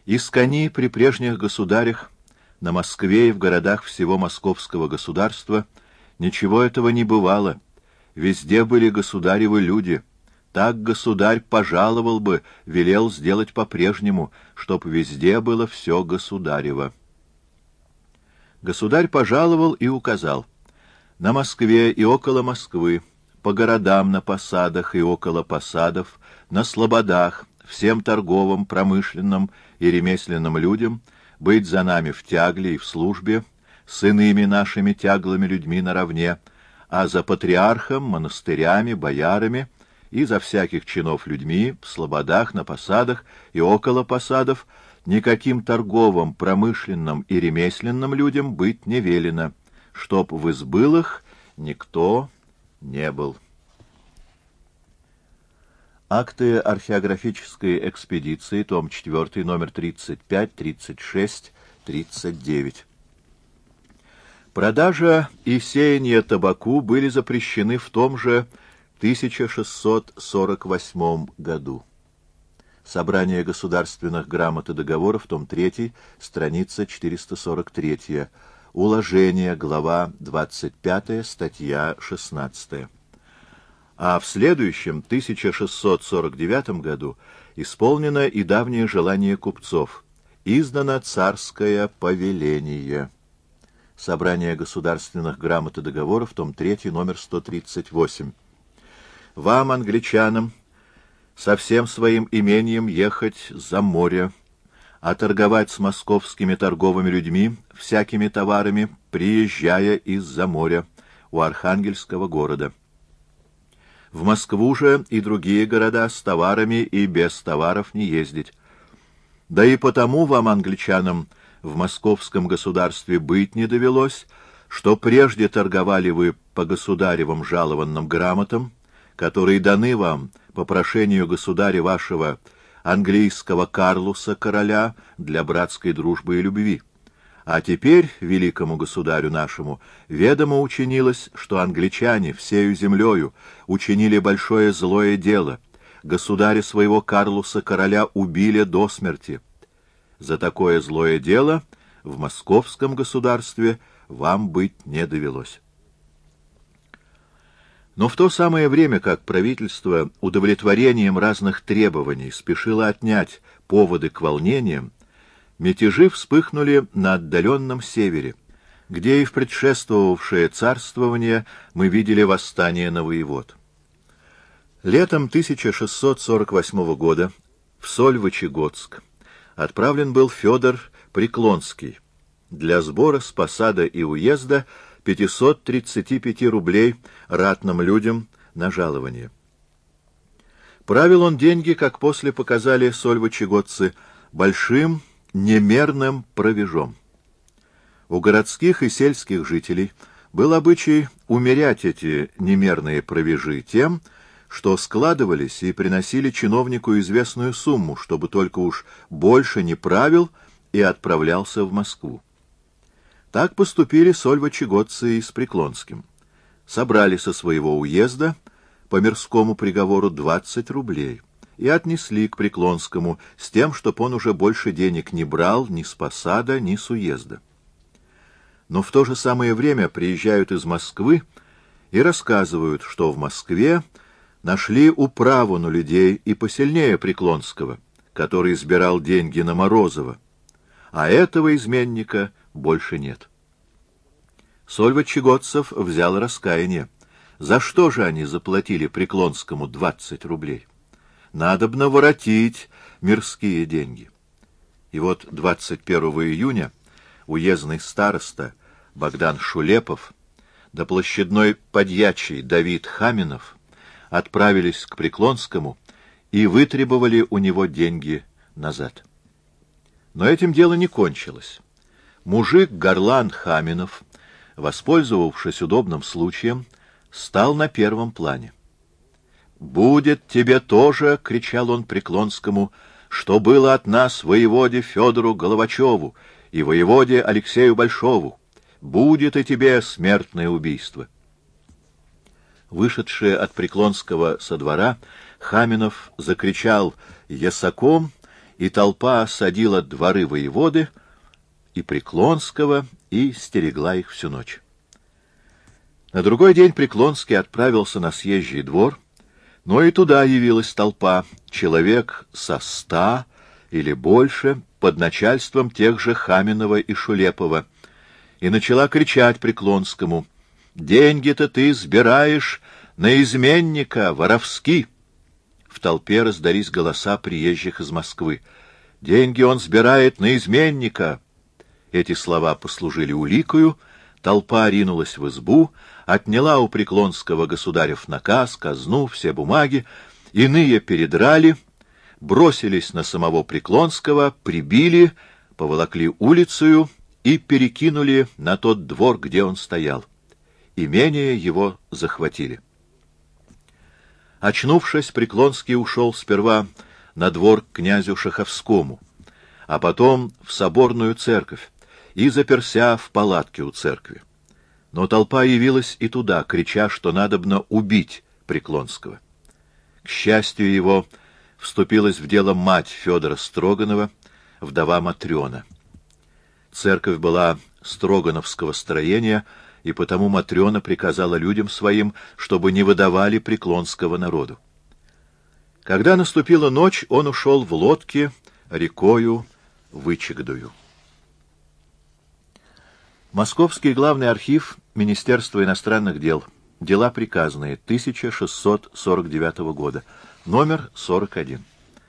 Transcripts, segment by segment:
Из кони при прежних государях на Москве и в городах всего московского государства ничего этого не бывало. Везде были государевы люди. Так государь пожаловал бы, велел сделать по-прежнему, чтоб везде было все государево. Государь пожаловал и указал: на Москве и около Москвы, по городам на посадах и около посадов, на слободах, всем торговым, промышленным и ремесленным людям быть за нами в тягле и в службе, с иными нашими тяглыми людьми наравне, а за патриархом, монастырями, боярами и за всяких чинов людьми в слободах, на посадах и около посадов никаким торговым, промышленным и ремесленным людям быть не велено, чтоб в избылах никто не был. Акты археографической экспедиции, том 4, номер 35, 36, 39. Продажа и сеяние табаку были запрещены в том же 1648 году. Собрание государственных грамот и договоров, том 3, страница 443. Уложение, глава 25, статья 16. А в следующем, 1649 году, исполнено и давнее желание купцов. Издано царское повеление. Собрание государственных грамот и договоров, том 3, номер 138. Вам, англичанам, со всем своим имением ехать за море, а торговать с московскими торговыми людьми всякими товарами, приезжая из-за моря у Архангельского города. В Москву же и другие города с товарами и без товаров не ездить. Да и потому вам, англичанам, в московском государстве быть не довелось, что прежде торговали вы по государевым жалованным грамотам, которые даны вам по прошению государя вашего английского Карлуса короля для братской дружбы и любви. А теперь великому государю нашему ведомо учинилось, что англичане всею землею учинили большое злое дело, государя своего Карлуса короля убили до смерти. За такое злое дело в московском государстве вам быть не довелось. Но в то самое время, как правительство удовлетворением разных требований спешило отнять поводы к волнениям, мятежи вспыхнули на отдаленном севере, где и в предшествовавшее царствование мы видели восстание на воевод. Летом 1648 года в Сольвычегодск отправлен был Федор Преклонский для сбора с посада и уезда 535 рублей ратным людям на жалование. Правил он деньги, как после показали сольвычегодцы, большим немерным провежом. У городских и сельских жителей был обычай умерять эти немерные провежи тем, что складывались и приносили чиновнику известную сумму, чтобы только уж больше не правил и отправлялся в Москву. Так поступили сольвычегодцы и с Преклонским. Собрали со своего уезда по мирскому приговору 20 рублей и отнесли к Преклонскому с тем, чтоб он уже больше денег не брал ни с посада, ни с уезда. Но в то же самое время приезжают из Москвы и рассказывают, что в Москве нашли управу на людей и посильнее Преклонского, который сбирал деньги на Морозова, а этого изменника больше нет. Сольвычегодцев взял раскаяние. За что же они заплатили Преклонскому 20 рублей? Надобно воротить мирские деньги. И вот 21 июня уездный староста Богдан Шулепов да площадной подьячий Давид Хаминов отправились к Преклонскому и вытребовали у него деньги назад. Но этим дело не кончилось. Мужик Горлан Хаминов, воспользовавшись удобным случаем, стал на первом плане. «Будет тебе тоже, — кричал он Преклонскому, — что было от нас воеводе Федору Головачеву и воеводе Алексею Большову. Будет и тебе смертное убийство». Вышедший от Преклонского со двора, Хаминов закричал ясаком и толпа осадила дворы воеводы и Преклонского и стерегла их всю ночь. На другой день Преклонский отправился на съезжий двор, но и туда явилась толпа, человек со 100 или больше, под начальством тех же Хаминова и Шулепова, и начала кричать Преклонскому: «Деньги-то ты сбираешь на изменника, воровски!» В толпе раздались голоса приезжих из Москвы: «Деньги он сбирает на изменника!» Эти слова послужили уликою, толпа ринулась в избу, отняла у Преклонского государев наказ, казну, все бумаги, иные передрали, бросились на самого Преклонского, прибили, поволокли улицею и перекинули на тот двор, где он стоял. Имение его захватили. Очнувшись, Преклонский ушел сперва на двор к князю Шаховскому, а потом в соборную церковь и заперся в палатке у церкви. Но толпа явилась и туда, крича, что надобно убить Преклонского. К счастью его, вступилась в дело мать Федора Строганова, вдова Матрена. Церковь была строгановского строения, и потому Матрена приказала людям своим, чтобы не выдавали Преклонского народу. Когда наступила ночь, он ушел в лодке рекою Вычегдою. Московский главный архив Министерства иностранных дел. Дела приказные. 1649 года. Номер 41.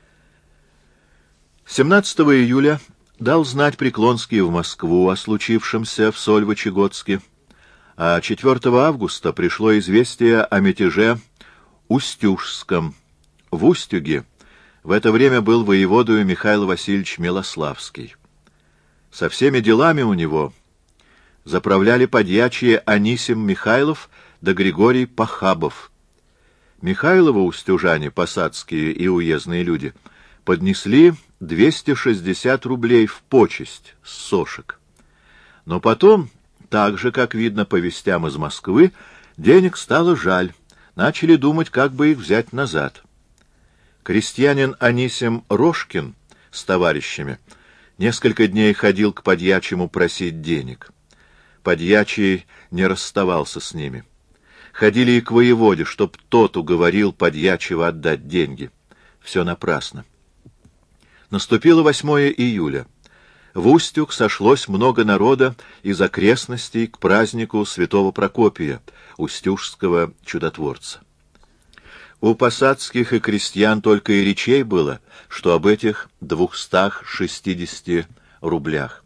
17 июля дал знать Преклонский в Москву о случившемся в Сольвычегодске, а 4 августа пришло известие о мятеже Устюжском. В Устюге в это время был воеводою Михаил Васильевич Милославский. Со всеми делами у него заправляли подьячие Анисим Михайлов да Григорий Похабов. Михайлова устюжане, посадские и уездные люди, поднесли 260 рублей в почесть с сошек. Но потом, так же, как видно по вестям из Москвы, денег стало жаль, начали думать, как бы их взять назад. Крестьянин Анисим Рожкин с товарищами несколько дней ходил к подьячему просить денег. Подьячий не расставался с ними. Ходили и к воеводе, чтоб тот уговорил подьячего отдать деньги. Все напрасно. Наступило 8 июля. В Устюг сошлось много народа из окрестностей к празднику святого Прокопия, устюжского чудотворца. У посадских и крестьян только и речей было, что об этих 260 рублях.